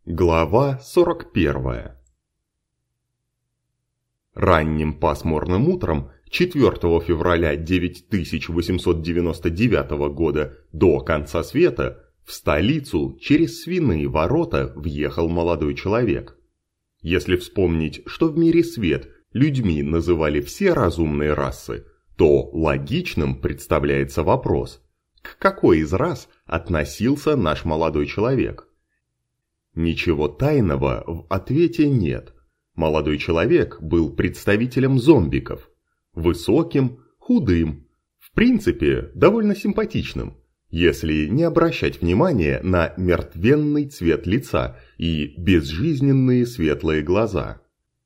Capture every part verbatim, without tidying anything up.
Глава сорок первая. Ранним пасмурным утром четвёртого февраля тысяча восемьсот девяносто девятого года до конца света в столицу через свиные ворота въехал молодой человек. Если вспомнить, что в мире свет людьми называли все разумные расы, то логичным представляется вопрос, к какой из рас относился наш молодой человек? Ничего тайного в ответе нет. Молодой человек был представителем зомбиков. Высоким, худым, в принципе, довольно симпатичным, если не обращать внимания на мертвенный цвет лица и безжизненные светлые глаза.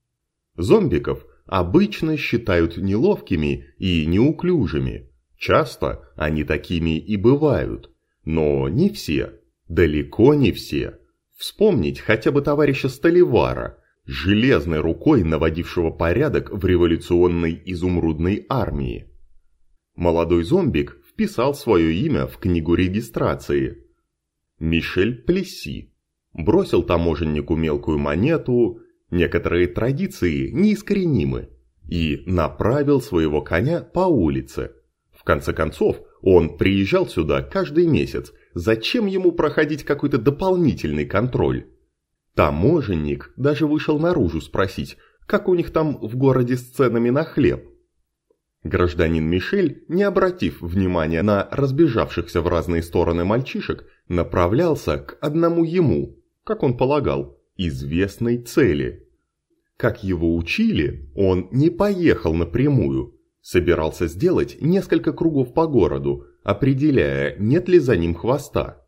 Зомбиков обычно считают неловкими и неуклюжими. Часто они такими и бывают, но не все, далеко не все. Вспомнить хотя бы товарища Столивара, железной рукой наводившего порядок в революционной изумрудной армии. Молодой зомбик вписал свое имя в книгу регистрации. Мишель Плесси. Бросил таможеннику мелкую монету, некоторые традиции неискоренимы, и направил своего коня по улице. В конце концов, он приезжал сюда каждый месяц. Зачем ему проходить какой-то дополнительный контроль? Таможенник даже вышел наружу спросить, как у них там в городе с ценами на хлеб. Гражданин Мишель, не обратив внимания на разбежавшихся в разные стороны мальчишек, направлялся к одному ему, как он полагал, известной цели. Как его учили, он не поехал напрямую. Собирался сделать несколько кругов по городу, определяя, нет ли за ним хвоста.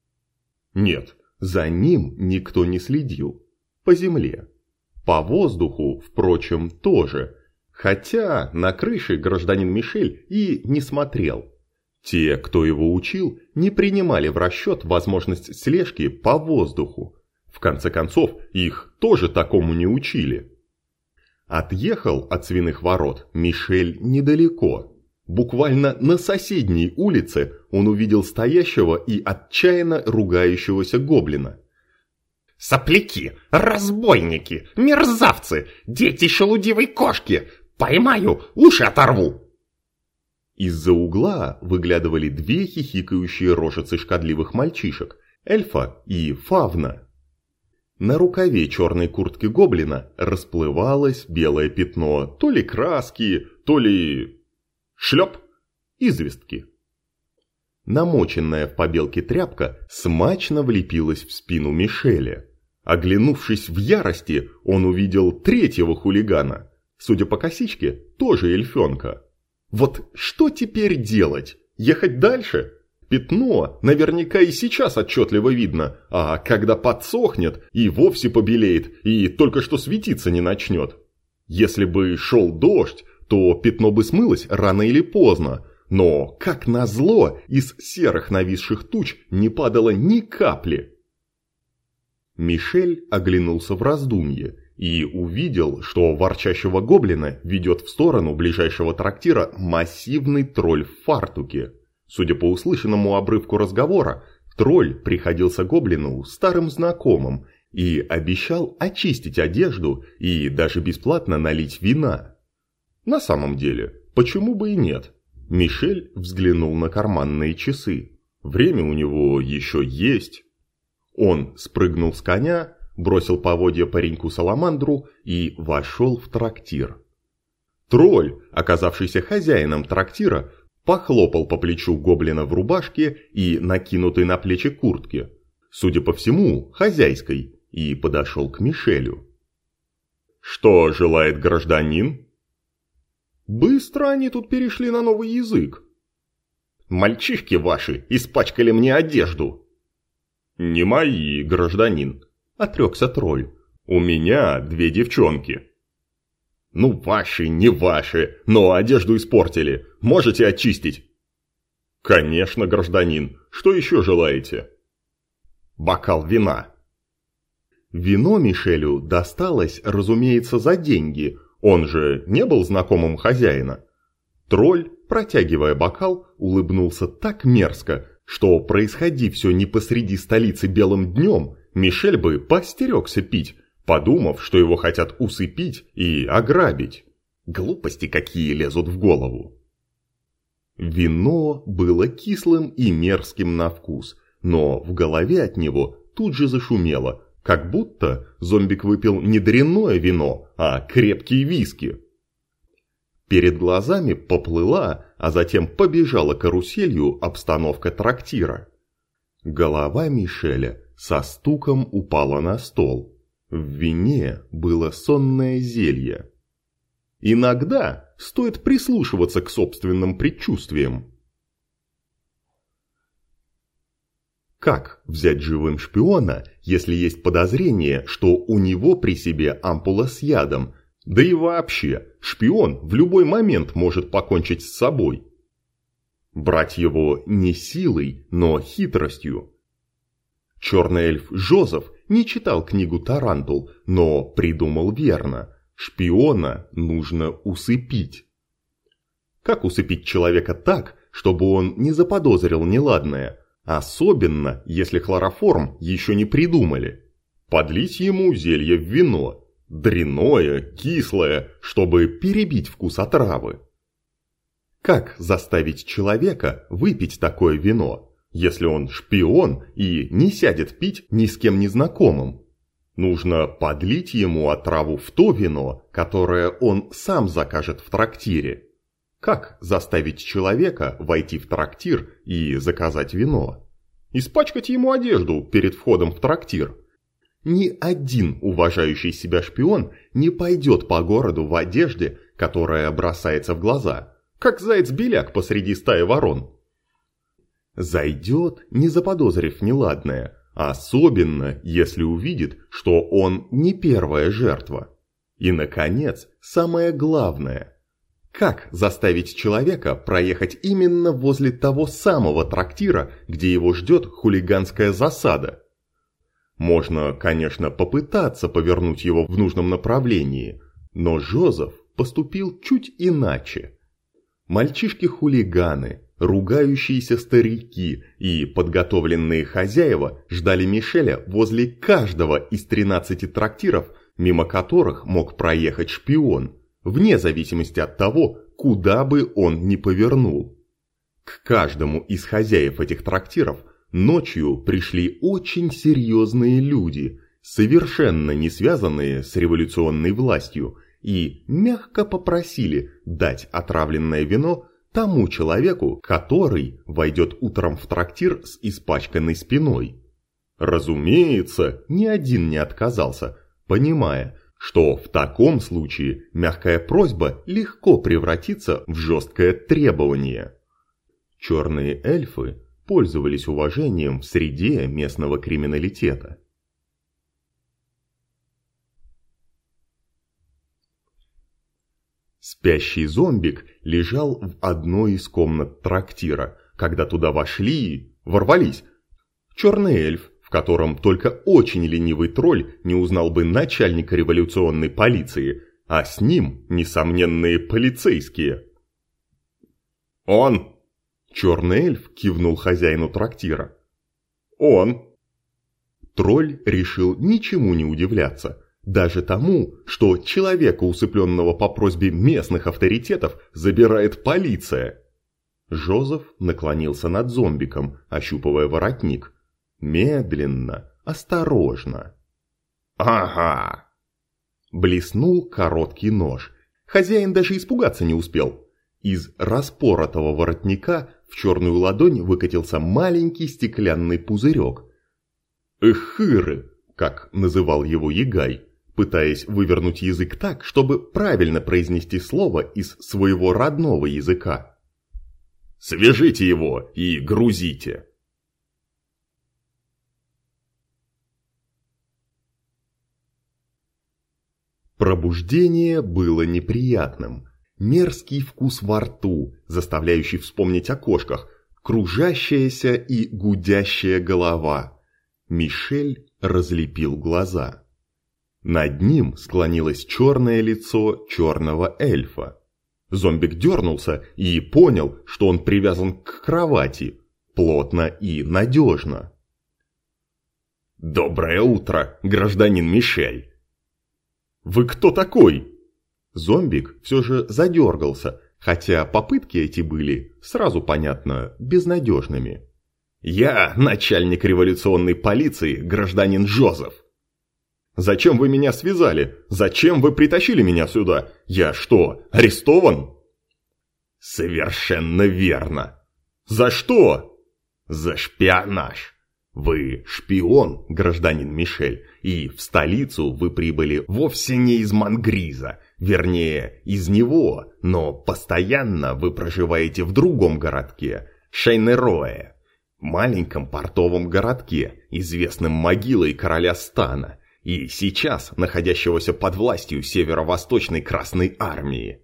Нет, за ним никто не следил. По земле. По воздуху, впрочем, тоже. Хотя на крыше гражданин Мишель и не смотрел. Те, кто его учил, не принимали в расчет возможность слежки по воздуху. В конце концов, их тоже такому не учили. Отъехал от свиных ворот Мишель недалеко. Буквально на соседней улице он увидел стоящего и отчаянно ругающегося гоблина. «Сопляки! Разбойники! Мерзавцы! Дети шелудивой кошки! Поймаю, уши оторву!» Из-за угла выглядывали две хихикающие рожицы шкодливых мальчишек, Эльфа и Фавна. На рукаве черной куртки гоблина расплывалось белое пятно, то ли краски, то ли... шлеп, известки. Намоченная в побелке тряпка смачно влепилась в спину Мишеля. Оглянувшись в ярости, он увидел третьего хулигана, судя по косичке, тоже эльфенка. Вот что теперь делать? Ехать дальше? Пятно наверняка и сейчас отчетливо видно, а когда подсохнет и вовсе побелеет и только что светиться не начнет. Если бы шел дождь, то пятно бы смылось рано или поздно, но, как назло, из серых нависших туч не падало ни капли. Мишель оглянулся в раздумье и увидел, что ворчащего гоблина ведет в сторону ближайшего трактира массивный тролль в фартуке. Судя по услышанному обрывку разговора, тролль приходился гоблину старым знакомым и обещал очистить одежду и даже бесплатно налить вина. На самом деле, почему бы и нет? Мишель взглянул на карманные часы. Время у него еще есть. Он спрыгнул с коня, бросил поводья пареньку-саламандру и вошел в трактир. Тролль, оказавшийся хозяином трактира, похлопал по плечу гоблина в рубашке и накинутой на плечи куртке, судя по всему, хозяйской, и подошел к Мишелю. «Что желает гражданин?» «Быстро они тут перешли на новый язык». «Мальчишки ваши испачкали мне одежду». «Не мои, гражданин», – отрекся тролль. «У меня две девчонки». «Ну ваши, не ваши, но одежду испортили. Можете очистить?» «Конечно, гражданин. Что еще желаете?» «Бокал вина». Вино Мишелю досталось, разумеется, за деньги. Он же не был знакомым хозяина. Тролль, протягивая бокал, улыбнулся так мерзко, что, происходи все не посреди столицы белым днем, Мишель бы поостерегся пить, подумав, что его хотят усыпить и ограбить. Глупости какие лезут в голову. Вино было кислым и мерзким на вкус, но в голове от него тут же зашумело, как будто зомбик выпил не дрянное вино, а крепкие виски. Перед глазами поплыла, а затем побежала каруселью обстановка трактира. Голова Мишеля со стуком упала на стол. В вине было сонное зелье. Иногда стоит прислушиваться к собственным предчувствиям. Как взять живым шпиона, если есть подозрение, что у него при себе ампула с ядом? Да и вообще, шпион в любой момент может покончить с собой. Брать его не силой, но хитростью. Черный эльф Жозеф не читал книгу «Тарантул», но придумал верно. Шпиона нужно усыпить. Как усыпить человека так, чтобы он не заподозрил неладное? Особенно, если хлороформ еще не придумали. Подлить ему зелье в вино. Дрянное, кислое, чтобы перебить вкус отравы. Как заставить человека выпить такое вино, если он шпион и не сядет пить ни с кем незнакомым? Нужно подлить ему отраву в то вино, которое он сам закажет в трактире. Как заставить человека войти в трактир и заказать вино? Испачкать ему одежду перед входом в трактир? Ни один уважающий себя шпион не пойдет по городу в одежде, которая бросается в глаза, как заяц-беляк посреди стаи ворон. Зайдет, не заподозрив неладное, особенно если увидит, что он не первая жертва. И, наконец, самое главное. Как заставить человека проехать именно возле того самого трактира, где его ждет хулиганская засада? Можно, конечно, попытаться повернуть его в нужном направлении, но Жозеф поступил чуть иначе. Мальчишки-хулиганы, ругающиеся старики и подготовленные хозяева ждали Мишеля возле каждого из тринадцати трактиров, мимо которых мог проехать шпион, вне зависимости от того, куда бы он ни повернул. К каждому из хозяев этих трактиров ночью пришли очень серьезные люди, совершенно не связанные с революционной властью, и мягко попросили дать отравленное вино тому человеку, который войдет утром в трактир с испачканной спиной. Разумеется, ни один не отказался, понимая, что в таком случае мягкая просьба легко превратится в жесткое требование. Черные эльфы пользовались уважением в среде местного криминалитета. Спящий зомбик лежал в одной из комнат трактира, когда туда вошли, ворвались. Черный эльф, в котором только очень ленивый тролль не узнал бы начальника революционной полиции, а с ним несомненные полицейские. «Он!» – черный эльф кивнул хозяину трактира. «Он!» Тролль решил ничему не удивляться. Даже тому, что человека, усыпленного по просьбе местных авторитетов, забирает полиция. Жозеф наклонился над зомбиком, ощупывая воротник. Медленно, осторожно. «Ага!» Блеснул короткий нож. Хозяин даже испугаться не успел. Из распоротого воротника в черную ладонь выкатился маленький стеклянный пузырек. «Эхыры», как называл его Ягай, пытаясь вывернуть язык так, чтобы правильно произнести слово из своего родного языка. «Свяжите его и грузите!» Пробуждение было неприятным. Мерзкий вкус во рту, заставляющий вспомнить о кошках, кружащаяся и гудящая голова. Мишель разлепил глаза. Над ним склонилось черное лицо черного эльфа. Зомбик дернулся и понял, что он привязан к кровати, плотно и надежно. Доброе утро, гражданин Мишель. Вы кто такой? Зомбик все же задергался, хотя попытки эти были, сразу понятно, безнадежными. Я начальник революционной полиции, гражданин Жозеф. Зачем вы меня связали? Зачем вы притащили меня сюда? Я что, арестован? Совершенно верно. За что? За шпионаж. Вы шпион, гражданин Мишель, и в столицу вы прибыли вовсе не из Мангриза, вернее, из него, но постоянно вы проживаете в другом городке, Шейнероэ, маленьком портовом городке, известном могилой короля Стана, и сейчас находящегося под властью Северо-Восточной Красной Армии.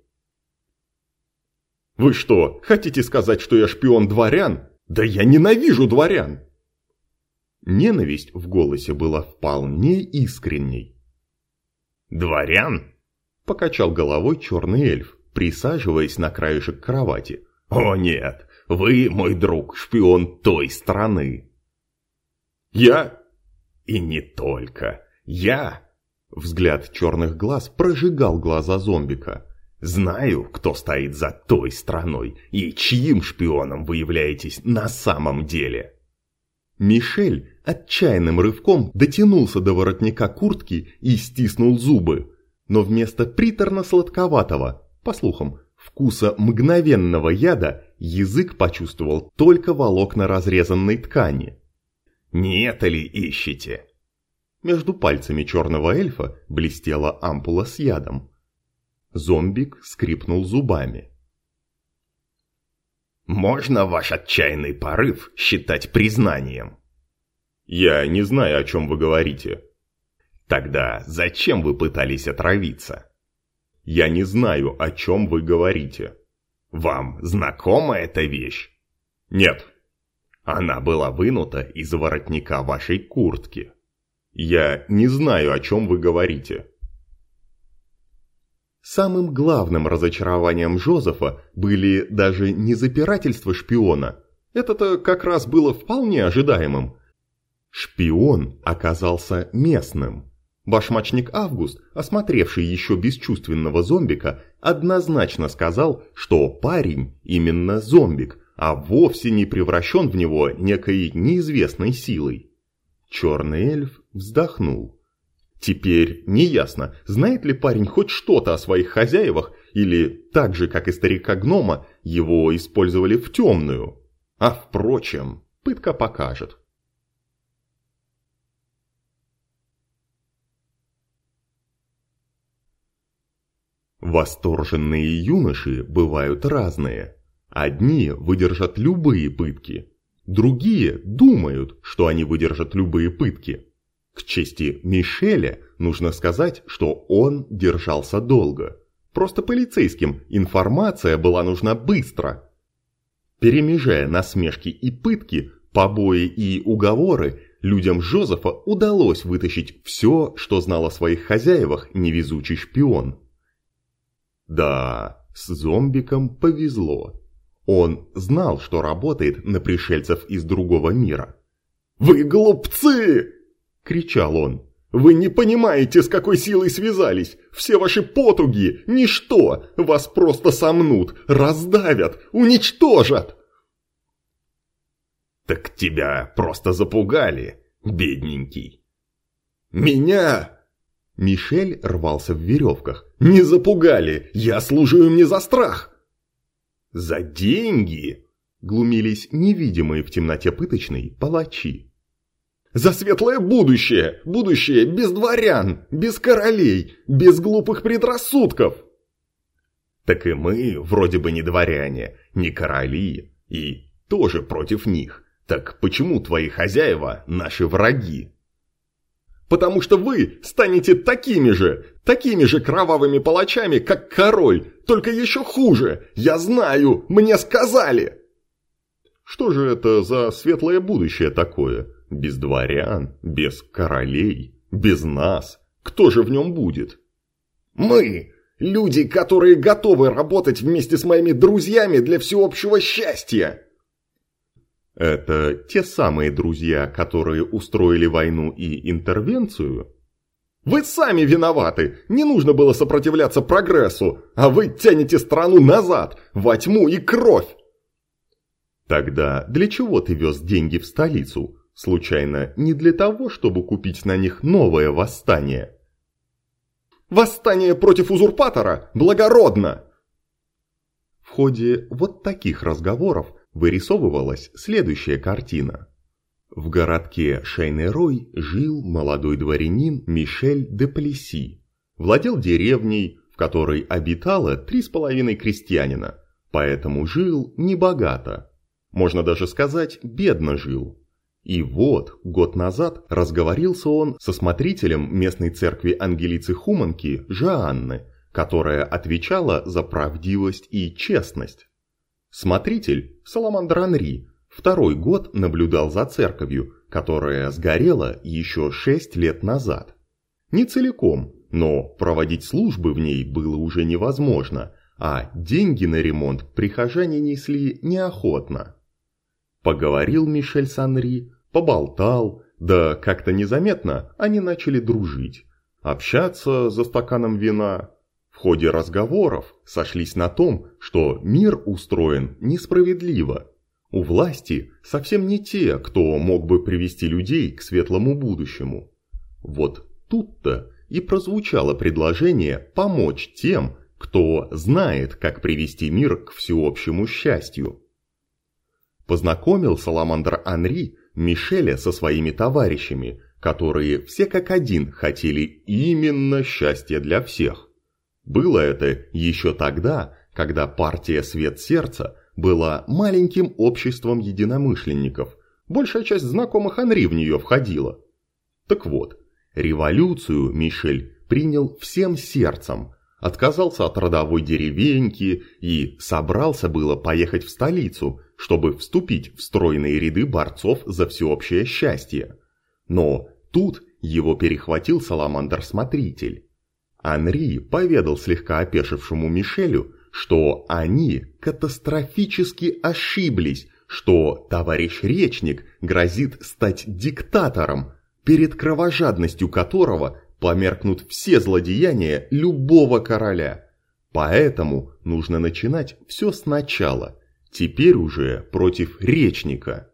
Вы что, хотите сказать, что я шпион дворян? Да я ненавижу дворян! Ненависть в голосе была вполне искренней. «Дворян?» – покачал головой черный эльф, присаживаясь на краешек кровати. «О нет, вы, мой друг, шпион той страны». «Я?» «И не только. Я...» Взгляд черных глаз прожигал глаза зомбика. «Знаю, кто стоит за той страной и чьим шпионом вы являетесь на самом деле». Мишель отчаянным рывком дотянулся до воротника куртки и стиснул зубы, но вместо приторно-сладковатого, по слухам, вкуса мгновенного яда язык почувствовал только волокна разрезанной ткани. «Не это ли ищете?» Между пальцами черного эльфа блестела ампула с ядом. Зомбик скрипнул зубами. «Можно ваш отчаянный порыв считать признанием?» «Я не знаю, о чем вы говорите». «Тогда зачем вы пытались отравиться?» «Я не знаю, о чем вы говорите». «Вам знакома эта вещь?» «Нет». «Она была вынута из воротника вашей куртки». «Я не знаю, о чем вы говорите». Самым главным разочарованием Жозефа были даже не запирательства шпиона. Это-то как раз было вполне ожидаемым. Шпион оказался местным. Башмачник Август, осмотревший еще бесчувственного зомбика, однозначно сказал, что парень именно зомбик, а вовсе не превращен в него некой неизвестной силой. Черный эльф вздохнул. Теперь неясно, знает ли парень хоть что-то о своих хозяевах, или, так же как и старика-гнома, его использовали в темную. А впрочем, пытка покажет. Восторженные юноши бывают разные. Одни выдержат любые пытки, другие думают, что они выдержат любые пытки. К чести Мишеля нужно сказать, что он держался долго. Просто полицейским информация была нужна быстро. Перемежая насмешки и пытки, побои и уговоры, людям Жозефа удалось вытащить все, что знал о своих хозяевах невезучий шпион. Да, с зомбиком повезло. Он знал, что работает на пришельцев из другого мира. «Вы глупцы!» – кричал он. «Вы не понимаете, с какой силой связались! Все ваши потуги – ничто! Вас просто сомнут, раздавят, уничтожат!» «Так тебя просто запугали, бедненький!» «Меня?» Мишель рвался в веревках. «Не запугали! Я служу им не за страх!» «За деньги?» – глумились невидимые в темноте пыточной палачи. «За светлое будущее! Будущее без дворян, без королей, без глупых предрассудков!» «Так и мы вроде бы не дворяне, не короли, и тоже против них. Так почему твои хозяева наши враги?» «Потому что вы станете такими же, такими же кровавыми палачами, как король, только еще хуже! Я знаю, мне сказали!» Что же это за светлое будущее такое? Без дворян, без королей, без нас. Кто же в нем будет? «Мы, люди, которые готовы работать вместе с моими друзьями для всеобщего счастья!» Это те самые друзья, которые устроили войну и интервенцию? Вы сами виноваты! Не нужно было сопротивляться прогрессу, а вы тянете страну назад, во тьму и кровь! Тогда для чего ты вез деньги в столицу? Случайно не для того, чтобы купить на них новое восстание? Восстание против узурпатора благородно! В ходе вот таких разговоров вырисовывалась следующая картина. В городке Шейнерой жил молодой дворянин Мишель де Плесси. Владел деревней, в которой обитало три с половиной крестьянина, поэтому жил небогато. Можно даже сказать, бедно жил. И вот, год назад разговорился он со смотрителем местной церкви Ангелицы Хуманки Жоанны, которая отвечала за правдивость и честность. Смотритель, Саламандр Анри, второй год наблюдал за церковью, которая сгорела еще шесть лет назад. Не целиком, но проводить службы в ней было уже невозможно, а деньги на ремонт прихожане несли неохотно. Поговорил Мишель с Анри, поболтал, да как-то незаметно они начали дружить, общаться за стаканом вина. В ходе разговоров сошлись на том, что мир устроен несправедливо. У власти совсем не те, кто мог бы привести людей к светлому будущему. Вот тут-то и прозвучало предложение помочь тем, кто знает, как привести мир к всеобщему счастью. Познакомил Саламандр Анри Мишеля со своими товарищами, которые все как один хотели именно счастья для всех. Было это еще тогда, когда партия «Свет сердца» была маленьким обществом единомышленников, большая часть знакомых Анри в нее входила. Так вот, революцию Мишель принял всем сердцем, отказался от родовой деревеньки и собрался было поехать в столицу, чтобы вступить в стройные ряды борцов за всеобщее счастье. Но тут его перехватил Саламандр-смотритель. Анри поведал слегка опешившему Мишелю, что они катастрофически ошиблись, что товарищ Речник грозит стать диктатором, перед кровожадностью которого померкнут все злодеяния любого короля. Поэтому нужно начинать все сначала, теперь уже против Речника.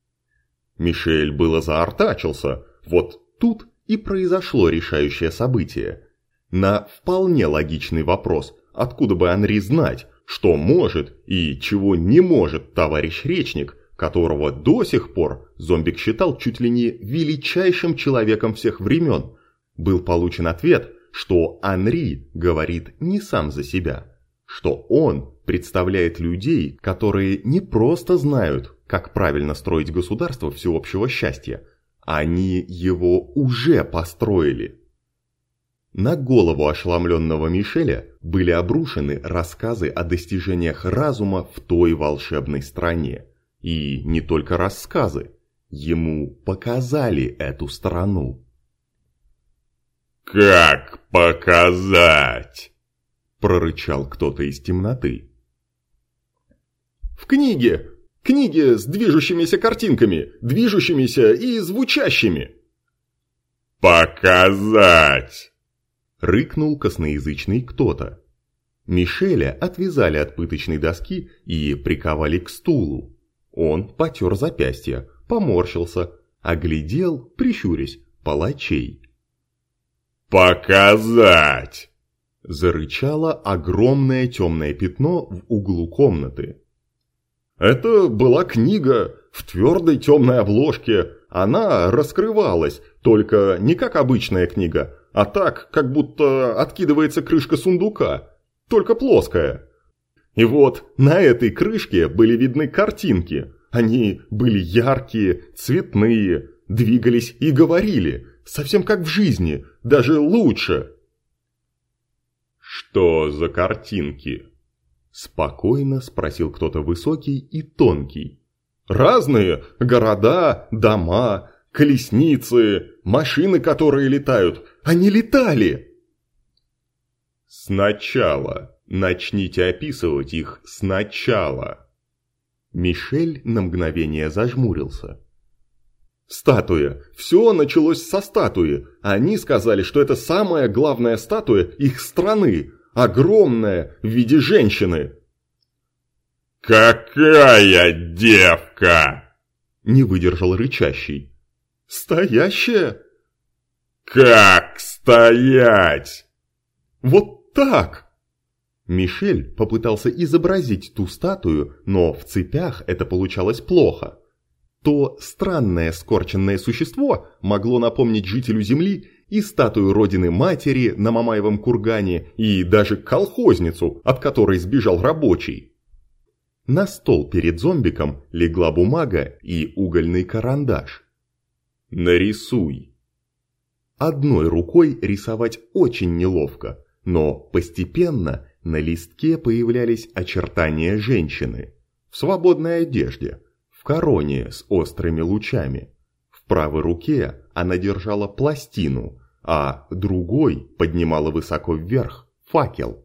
Мишель было заортачился, вот тут и произошло решающее событие. На вполне логичный вопрос, откуда бы Анри знать, что может и чего не может товарищ Речник, которого до сих пор Зомбик считал чуть ли не величайшим человеком всех времен, был получен ответ, что Анри говорит не сам за себя, что он представляет людей, которые не просто знают, как правильно строить государство всеобщего счастья, они его уже построили. На голову ошеломленного Мишеля были обрушены рассказы о достижениях разума в той волшебной стране. И не только рассказы, ему показали эту страну. «Как показать?» – прорычал кто-то из темноты. «В книге! Книге с движущимися картинками, движущимися и звучащими!» «Показать!» – рыкнул косноязычный кто-то. Мишеля отвязали от пыточной доски и приковали к стулу. Он потер запястье, поморщился, оглядел, прищурясь, палачей. «Показать!» – зарычало огромное темное пятно в углу комнаты. Это была книга в твердой темной обложке. Она раскрывалась, только не как обычная книга, а так, как будто откидывается крышка сундука, только плоская. И вот на этой крышке были видны картинки. Они были яркие, цветные, двигались и говорили, совсем как в жизни, даже лучше. «Что за картинки?» – спокойно спросил кто-то высокий и тонкий. «Разные города, дома, колесницы, машины, которые летают. Они летали!» «Сначала. Начните описывать их сначала». Мишель на мгновение зажмурился. «Статуя! Все началось со статуи! Они сказали, что это самая главная статуя их страны! Огромная, в виде женщины!» «Какая девка!» – не выдержал рычащий. «Стоящая?» «Как стоять?» «Вот так!» Мишель попытался изобразить ту статую, но в цепях это получалось плохо. То странное скорченное существо могло напомнить жителю Земли и статую Родины-Матери на Мамаевом кургане, и даже колхозницу, от которой сбежал рабочий. На стол перед зомбиком легла бумага и угольный карандаш. «Нарисуй». Одной рукой рисовать очень неловко, но постепенно на листке появлялись очертания женщины в свободной одежде, в короне с острыми лучами. В правой руке она держала пластину, а другой поднимала высоко вверх факел.